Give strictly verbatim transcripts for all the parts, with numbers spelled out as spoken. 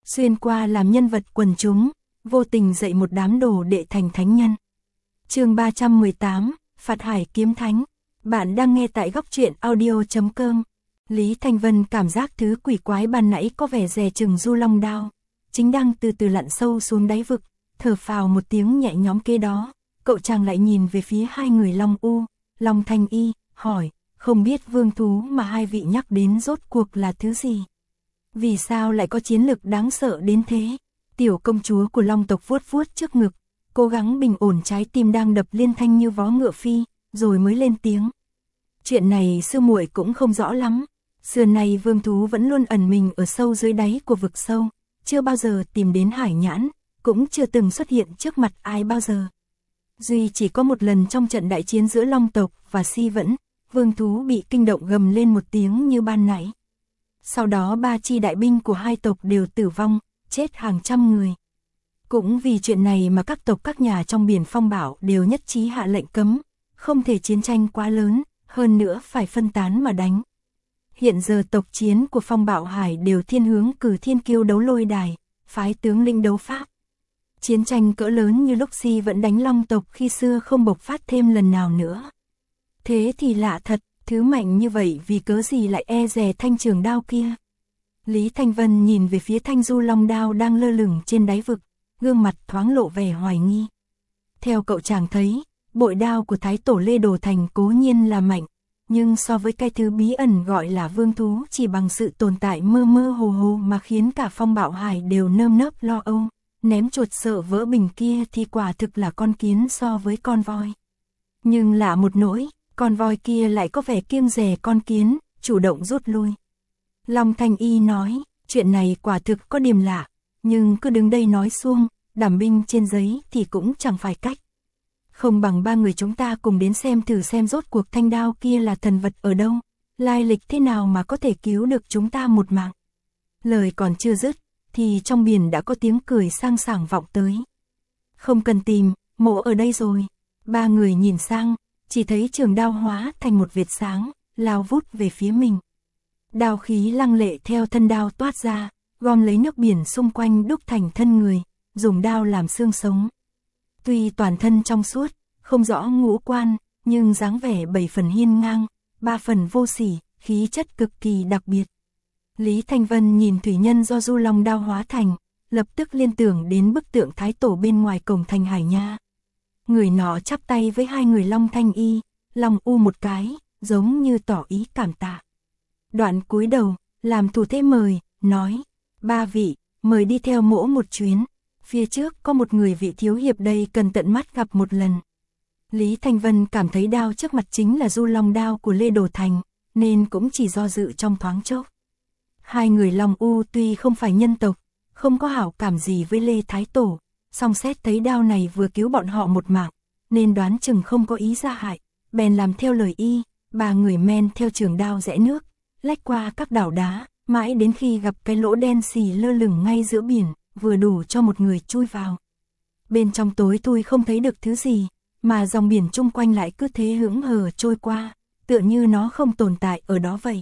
xuyên qua làm nhân vật quần chúng, vô tình dạy một đám đồ đệ thành thánh nhân. Chương ba trăm mười tám, Phạt Hải Kiếm Thánh. Bạn đang nghe tại góc truyện audio chấm com. Lý Thanh Vân cảm giác thứ quỷ quái ban nãy có vẻ dè chừng du long đao, chính đang từ từ lặn sâu xuống đáy vực, thở phào một tiếng nhẹ nhõm kế đó, cậu chàng lại nhìn về phía hai người Long U, Long Thanh Y, hỏi, không biết vương thú mà hai vị nhắc đến rốt cuộc là thứ gì? Vì sao lại có chiến lực đáng sợ đến thế? Tiểu công chúa của Long tộc vuốt vuốt trước ngực, cố gắng bình ổn trái tim đang đập liên thanh như vó ngựa phi, rồi mới lên tiếng. Chuyện này sư muội cũng không rõ lắm. Xưa nay vương thú vẫn luôn ẩn mình ở sâu dưới đáy của vực sâu, chưa bao giờ tìm đến hải nhãn, cũng chưa từng xuất hiện trước mặt ai bao giờ. Duy chỉ có một lần trong trận đại chiến giữa Long tộc và Si Vẫn, vương thú bị kinh động gầm lên một tiếng như ban nãy. Sau đó ba chi đại binh của hai tộc đều tử vong, chết hàng trăm người. Cũng vì chuyện này mà các tộc các nhà trong biển Phong Bảo đều nhất trí hạ lệnh cấm, không thể chiến tranh quá lớn, hơn nữa phải phân tán mà đánh. Hiện giờ tộc chiến của Phong Bảo Hải đều thiên hướng cử thiên kiêu đấu lôi đài, phái tướng lĩnh đấu pháp. Chiến tranh cỡ lớn như lúc Si Vẫn đánh Long tộc khi xưa không bộc phát thêm lần nào nữa. Thế thì lạ thật, thứ mạnh như vậy vì cớ gì lại e dè thanh trường đao kia. Lý Thanh Vân nhìn về phía thanh du long đao đang lơ lửng trên đáy vực, gương mặt thoáng lộ vẻ hoài nghi. Theo cậu chàng thấy, bội đao của Thái Tổ Lê Đồ Thành cố nhiên là mạnh, nhưng so với cái thứ bí ẩn gọi là vương thú chỉ bằng sự tồn tại mơ mơ hồ hồ mà khiến cả Phong Bảo Hải đều nơm nớp lo âu, ném chuột sợ vỡ bình kia thì quả thực là con kiến so với con voi. Nhưng lạ một nỗi, con voi kia lại có vẻ kiêng dè con kiến, chủ động rút lui. Long Thanh Y nói, chuyện này quả thực có điểm lạ, nhưng cứ đứng đây nói suông, đảm binh trên giấy thì cũng chẳng phải cách. Không bằng ba người chúng ta cùng đến xem thử xem rốt cuộc thanh đao kia là thần vật ở đâu, lai lịch thế nào mà có thể cứu được chúng ta một mạng. Lời còn chưa dứt, thì trong biển đã có tiếng cười sang sảng vọng tới. Không cần tìm, mộ ở đây rồi. Ba người nhìn sang, chỉ thấy trường đao hóa thành một vệt sáng, lao vút về phía mình. Đao khí lăng lệ theo thân đao toát ra, gom lấy nước biển xung quanh đúc thành thân người, dùng đao làm xương sống. Tuy toàn thân trong suốt, không rõ ngũ quan, nhưng dáng vẻ bảy phần hiên ngang, ba phần vô sỉ, khí chất cực kỳ đặc biệt. Lý Thanh Vân nhìn thủy nhân do du long đao hóa thành, lập tức liên tưởng đến bức tượng Thái Tổ bên ngoài cổng thành Hải Nha. Người nọ chắp tay với hai người Long Thanh Y, Long U một cái, giống như tỏ ý cảm tạ. Đoạn cúi đầu, làm thủ thế mời, nói, ba vị, mời đi theo mỗ một chuyến. Phía trước có một người vị thiếu hiệp đây cần tận mắt gặp một lần. Lý Thanh Vân cảm thấy đao trước mặt chính là du long đao của Lê Đồ Thành, nên cũng chỉ do dự trong thoáng chốc. Hai người Long U tuy không phải nhân tộc, không có hảo cảm gì với Lê Thái Tổ, song xét thấy đao này vừa cứu bọn họ một mạng, nên đoán chừng không có ý ra hại, bèn làm theo lời y, ba người men theo trường đao rẽ nước, lách qua các đảo đá, mãi đến khi gặp cái lỗ đen xì lơ lửng ngay giữa biển, vừa đủ cho một người chui vào. Bên trong tối thui không thấy được thứ gì, mà dòng biển chung quanh lại cứ thế hững hờ trôi qua, tựa như nó không tồn tại ở đó vậy.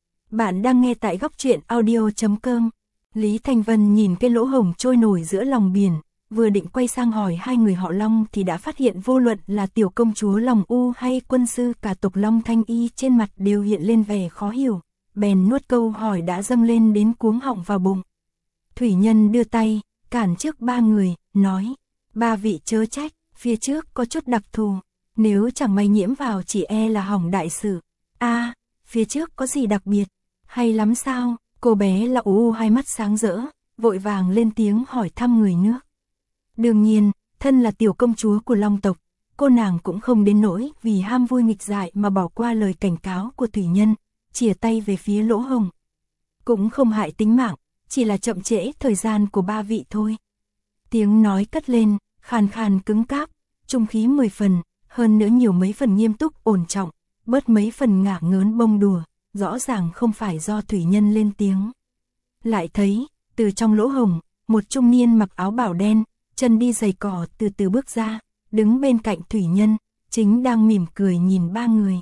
Bạn đang nghe tại góc truyện audio chấm com. Lý Thanh Vân nhìn cái lỗ hổng trôi nổi giữa lòng biển, vừa định quay sang hỏi hai người họ Long thì đã phát hiện vô luận là tiểu công chúa Long U hay quân sư cả tộc Long Thanh Y trên mặt đều hiện lên vẻ khó hiểu, bèn nuốt câu hỏi đã dâng lên đến cuống họng vào bụng. Thủy nhân đưa tay, cản trước ba người, nói, ba vị chớ trách, phía trước có chút đặc thù, nếu chẳng may nhiễm vào chỉ e là hỏng đại sự. A, à, phía trước có gì đặc biệt, hay lắm sao? Cô bé là U hai mắt sáng rỡ, vội vàng lên tiếng hỏi thăm người nước. Đương nhiên, thân là tiểu công chúa của Long tộc, cô nàng cũng không đến nỗi vì ham vui nghịch dại mà bỏ qua lời cảnh cáo của thủy nhân, chìa tay về phía lỗ hồng. Cũng không hại tính mạng, chỉ là chậm trễ thời gian của ba vị thôi. Tiếng nói cất lên, khàn khàn cứng cáp, trung khí mười phần, hơn nữa nhiều mấy phần nghiêm túc ổn trọng, bớt mấy phần ngả ngớn bông đùa, rõ ràng không phải do thủy nhân lên tiếng. Lại thấy, từ trong lỗ hồng, một trung niên mặc áo bảo đen, chân đi giày cỏ từ từ bước ra, đứng bên cạnh thủy nhân, chính đang mỉm cười nhìn ba người.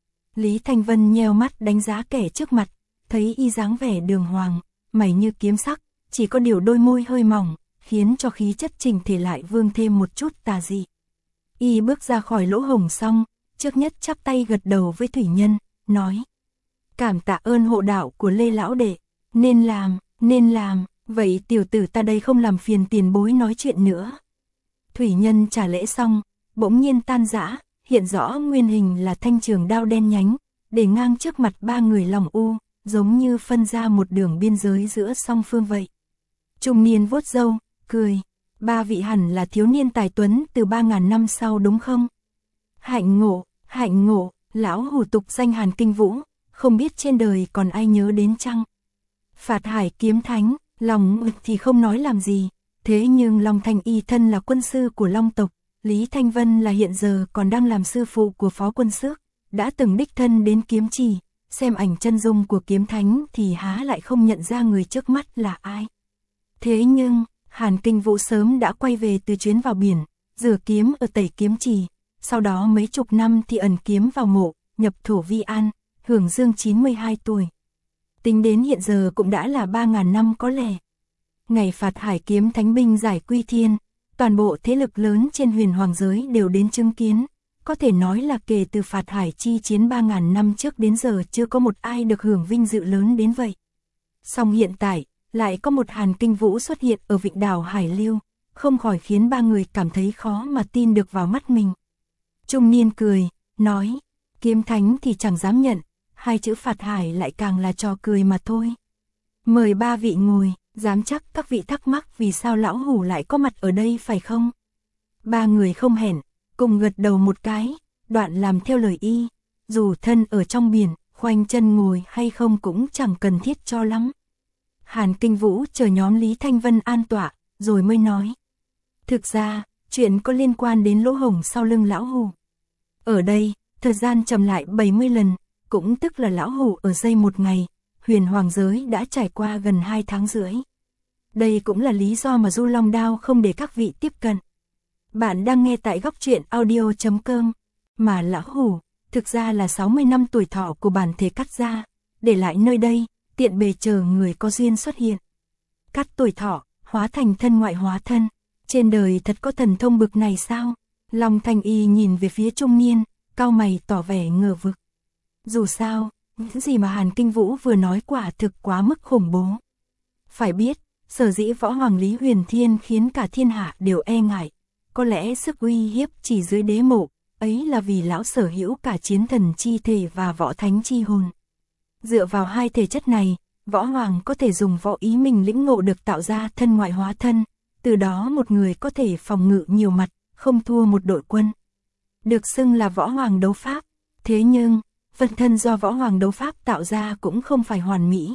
Lý Thanh Vân nheo mắt đánh giá kẻ trước mặt, thấy y dáng vẻ đường hoàng, mày như kiếm sắc, chỉ có điều đôi môi hơi mỏng, khiến cho khí chất chỉnh thể lại vương thêm một chút tà dị. Y bước ra khỏi lỗ hổng xong, trước nhất chắp tay gật đầu với thủy nhân, nói: cảm tạ ơn hộ đạo của Lê lão đệ, nên làm, nên làm, vậy tiểu tử ta đây không làm phiền tiền bối nói chuyện nữa. Thủy nhân trả lễ xong, bỗng nhiên tan rã, hiện rõ nguyên hình là thanh trường đao đen nhánh, để ngang trước mặt ba người lòng u, giống như phân ra một đường biên giới giữa song phương vậy. Trung niên vuốt râu, cười: ba vị hẳn là thiếu niên tài tuấn từ ba ngàn năm sau đúng không? Hạnh ngộ, hạnh ngộ, lão hủ tục danh Hàn Kinh Vũ, không biết trên đời còn ai nhớ đến chăng? Phạt Hải kiếm thánh, lòng thì không nói làm gì, thế nhưng Long Thanh Y thân là quân sư của Long tộc, Lý Thanh Vân là hiện giờ còn đang làm sư phụ của Phó Quân Xước, đã từng đích thân đến kiếm trì, xem ảnh chân dung của kiếm thánh thì há lại không nhận ra người trước mắt là ai. Thế nhưng, Hàn Kinh Vũ sớm đã quay về từ chuyến vào biển, rửa kiếm ở Tẩy Kiếm Trì, sau đó mấy chục năm thì ẩn kiếm vào mộ, nhập thổ vi an, hưởng dương chín mươi hai tuổi. Tính đến hiện giờ cũng đã là ba ngàn năm có lẽ. Ngày Phạt Hải kiếm thánh binh giải quy thiên, toàn bộ thế lực lớn trên huyền hoàng giới đều đến chứng kiến, có thể nói là kể từ Phạt Hải chi chiến ba ngàn năm trước đến giờ chưa có một ai được hưởng vinh dự lớn đến vậy. Song hiện tại, lại có một Hàn Kinh Vũ xuất hiện ở vịnh đảo Hải Lưu, không khỏi khiến ba người cảm thấy khó mà tin được vào mắt mình. Trung niên cười, nói: kiếm thánh thì chẳng dám nhận, hai chữ Phạt Hải lại càng là trò cười mà thôi. Mời ba vị ngồi, dám chắc các vị thắc mắc vì sao lão hủ lại có mặt ở đây phải không? Ba người không hẹn, cùng gật đầu một cái, đoạn làm theo lời y, dù thân ở trong biển, khoanh chân ngồi hay không cũng chẳng cần thiết cho lắm. Hàn Kinh Vũ chờ nhóm Lý Thanh Vân an tọa, rồi mới nói: thực ra, chuyện có liên quan đến lỗ hổng sau lưng lão hủ. Ở đây, thời gian chậm lại bảy mươi lần, cũng tức là lão hủ ở đây một ngày, huyền hoàng giới đã trải qua gần hai tháng rưỡi. Đây cũng là lý do mà Du Long Đao không để các vị tiếp cận. Bạn đang nghe tại góc truyện audio chấm com, mà lão hủ, thực ra là sáu mươi năm tuổi thọ của bản thể cắt ra, để lại nơi đây, tiện bề chờ người có duyên xuất hiện. Cắt tuổi thọ, hóa thành thân ngoại hóa thân, trên đời thật có thần thông bực này sao? Long Thanh Y nhìn về phía trung niên, cau mày tỏ vẻ ngờ vực. Dù sao, những gì mà Hàn Kinh Vũ vừa nói quả thực quá mức khủng bố. Phải biết, sở dĩ võ hoàng Lý Huyền Thiên khiến cả thiên hạ đều e ngại, có lẽ sức uy hiếp chỉ dưới đế mộ, ấy là vì lão sở hữu cả chiến thần chi thể và võ thánh chi hồn. Dựa vào hai thể chất này, võ hoàng có thể dùng võ ý mình lĩnh ngộ được tạo ra thân ngoại hóa thân, từ đó một người có thể phòng ngự nhiều mặt, không thua một đội quân. Được xưng là võ hoàng đấu pháp, thế nhưng, phân thân do võ hoàng đấu pháp tạo ra cũng không phải hoàn mỹ.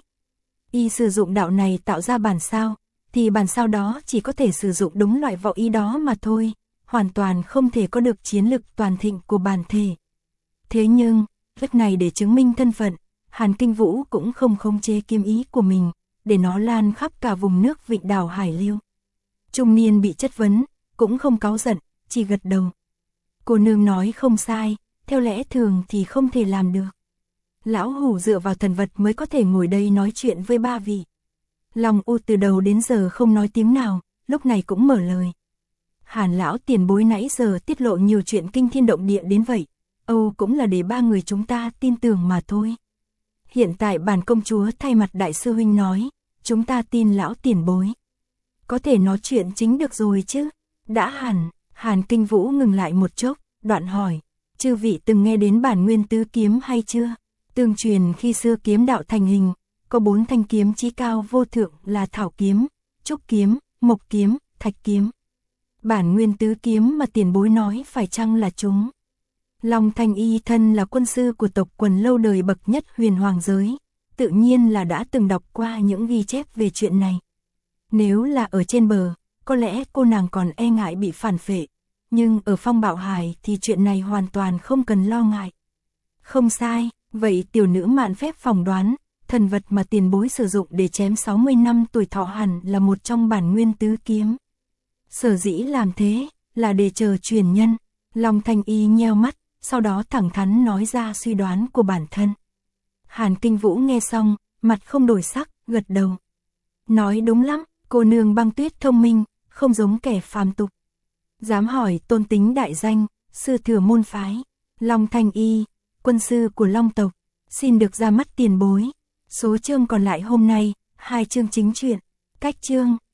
Y sử dụng đạo này tạo ra bản sao, thì bản sao đó chỉ có thể sử dụng đúng loại võ ý đó mà thôi, hoàn toàn không thể có được chiến lực toàn thịnh của bản thể. Thế nhưng, việc này để chứng minh thân phận, Hàn Kinh Vũ cũng không khống chế kiếm ý của mình, để nó lan khắp cả vùng nước vịnh đảo Hải Lưu. Trung niên bị chất vấn, cũng không cáu giận, chỉ gật đầu. Cô nương nói không sai, theo lẽ thường thì không thể làm được. Lão hủ dựa vào thần vật mới có thể ngồi đây nói chuyện với ba vị. Long U từ đầu đến giờ không nói tiếng nào, lúc này cũng mở lời. Hàn lão tiền bối nãy giờ tiết lộ nhiều chuyện kinh thiên động địa đến vậy, Âu cũng là để ba người chúng ta tin tưởng mà thôi. Hiện tại bản công chúa thay mặt đại sư huynh nói, chúng ta tin lão tiền bối. Có thể nói chuyện chính được rồi chứ. Đã hẳn, Hàn Kinh Vũ ngừng lại một chốc, đoạn hỏi, chư vị từng nghe đến bản nguyên tứ kiếm hay chưa? Tương truyền khi xưa kiếm đạo thành hình, có bốn thanh kiếm chí cao vô thượng là thảo kiếm, trúc kiếm, mộc kiếm, thạch kiếm. Bản nguyên tứ kiếm mà tiền bối nói phải chăng là chúng? Long Thanh Y thân là quân sư của tộc quần lâu đời bậc nhất huyền hoàng giới, tự nhiên là đã từng đọc qua những ghi chép về chuyện này. Nếu là ở trên bờ, có lẽ cô nàng còn e ngại bị phản phệ, nhưng ở Phong Bạo Hải thì chuyện này hoàn toàn không cần lo ngại. Không sai, vậy tiểu nữ mạn phép phỏng đoán, thần vật mà tiền bối sử dụng để chém sáu mươi năm tuổi thọ hẳn là một trong bản nguyên tứ kiếm. Sở dĩ làm thế, là để chờ truyền nhân. Long Thanh Y nheo mắt, sau đó thẳng thắn nói ra suy đoán của bản thân. Hàn Kinh Vũ nghe xong, mặt không đổi sắc, gật đầu. Nói đúng lắm, Cô nương Băng Tuyết thông minh, không giống kẻ phàm tục. Dám hỏi tôn tính đại danh, sư thừa môn phái, Long Thanh Y, quân sư của Long tộc, xin được ra mắt tiền bối. Số chương còn lại hôm nay, hai chương chính truyện, cách chương.